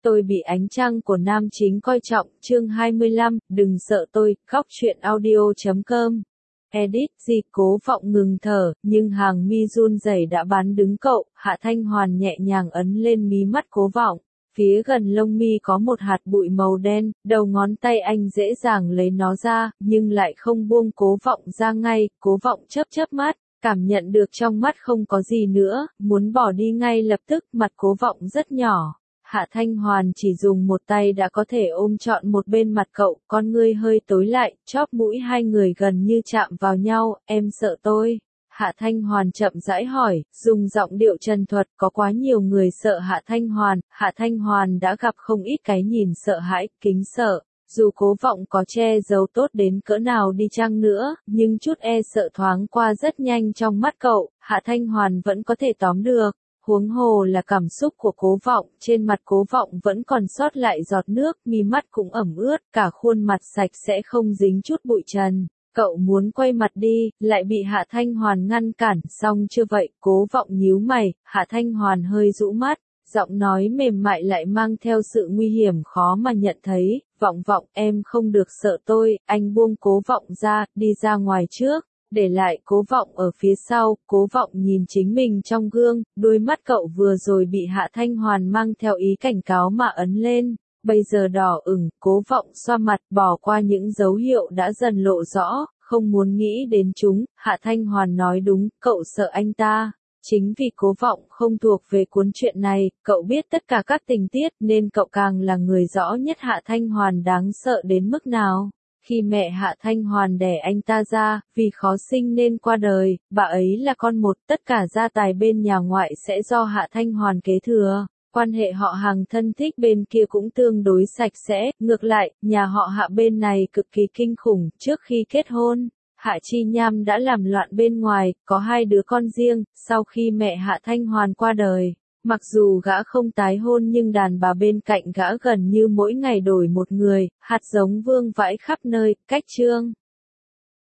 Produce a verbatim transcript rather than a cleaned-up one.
Tôi bị ánh trăng của nam chính coi trọng, chương hai mươi lăm, đừng sợ tôi, góc truyện audio chấm com. Edit, gì Cố Vọng ngừng thở, nhưng hàng mi run rẩy đã bán đứng cậu, Hạ Thanh Hoàn nhẹ nhàng ấn lên mí mắt Cố Vọng. Phía gần lông mi có một hạt bụi màu đen, đầu ngón tay anh dễ dàng lấy nó ra, nhưng lại không buông Cố Vọng ra ngay, Cố Vọng chớp chớp mắt. Cảm nhận được trong mắt không có gì nữa, muốn bỏ đi ngay lập tức, mặt Cố Vọng rất nhỏ. Hạ Thanh Hoàn chỉ dùng một tay đã có thể ôm trọn một bên mặt cậu, con ngươi hơi tối lại, chóp mũi hai người gần như chạm vào nhau, em sợ tôi. Hạ Thanh Hoàn chậm rãi hỏi, dùng giọng điệu trần thuật, có quá nhiều người sợ Hạ Thanh Hoàn, Hạ Thanh Hoàn đã gặp không ít cái nhìn sợ hãi, kính sợ. Dù Cố Vọng có che giấu tốt đến cỡ nào đi chăng nữa, nhưng chút e sợ thoáng qua rất nhanh trong mắt cậu, Hạ Thanh Hoàn vẫn có thể tóm được. Huống hồ là cảm xúc của Cố Vọng, trên mặt Cố Vọng vẫn còn sót lại giọt nước, mí mắt cũng ẩm ướt, cả khuôn mặt sạch sẽ không dính chút bụi trần. Cậu muốn quay mặt đi, lại bị Hạ Thanh Hoàn ngăn cản, xong chưa vậy, Cố Vọng nhíu mày, Hạ Thanh Hoàn hơi rũ mắt, giọng nói mềm mại lại mang theo sự nguy hiểm khó mà nhận thấy, Vọng Vọng em không được sợ tôi, anh buông Cố Vọng ra, đi ra ngoài trước. Để lại Cố Vọng ở phía sau, Cố Vọng nhìn chính mình trong gương, đôi mắt cậu vừa rồi bị Hạ Thanh Hoàn mang theo ý cảnh cáo mà ấn lên, bây giờ đỏ ửng, Cố Vọng xoa mặt, bỏ qua những dấu hiệu đã dần lộ rõ, không muốn nghĩ đến chúng, Hạ Thanh Hoàn nói đúng, cậu sợ anh ta. Chính vì Cố Vọng không thuộc về cuốn truyện này, cậu biết tất cả các tình tiết nên cậu càng là người rõ nhất Hạ Thanh Hoàn đáng sợ đến mức nào. Khi mẹ Hạ Thanh Hoàn đẻ anh ta ra, vì khó sinh nên qua đời, bà ấy là con một, tất cả gia tài bên nhà ngoại sẽ do Hạ Thanh Hoàn kế thừa. Quan hệ họ hàng thân thích bên kia cũng tương đối sạch sẽ, ngược lại, nhà họ Hạ bên này cực kỳ kinh khủng, trước khi kết hôn. Hạ Chi Nham đã làm loạn bên ngoài, có hai đứa con riêng, sau khi mẹ Hạ Thanh Hoàn qua đời. Mặc dù gã không tái hôn nhưng đàn bà bên cạnh gã gần như mỗi ngày đổi một người, hạt giống vương vãi khắp nơi, cách chương.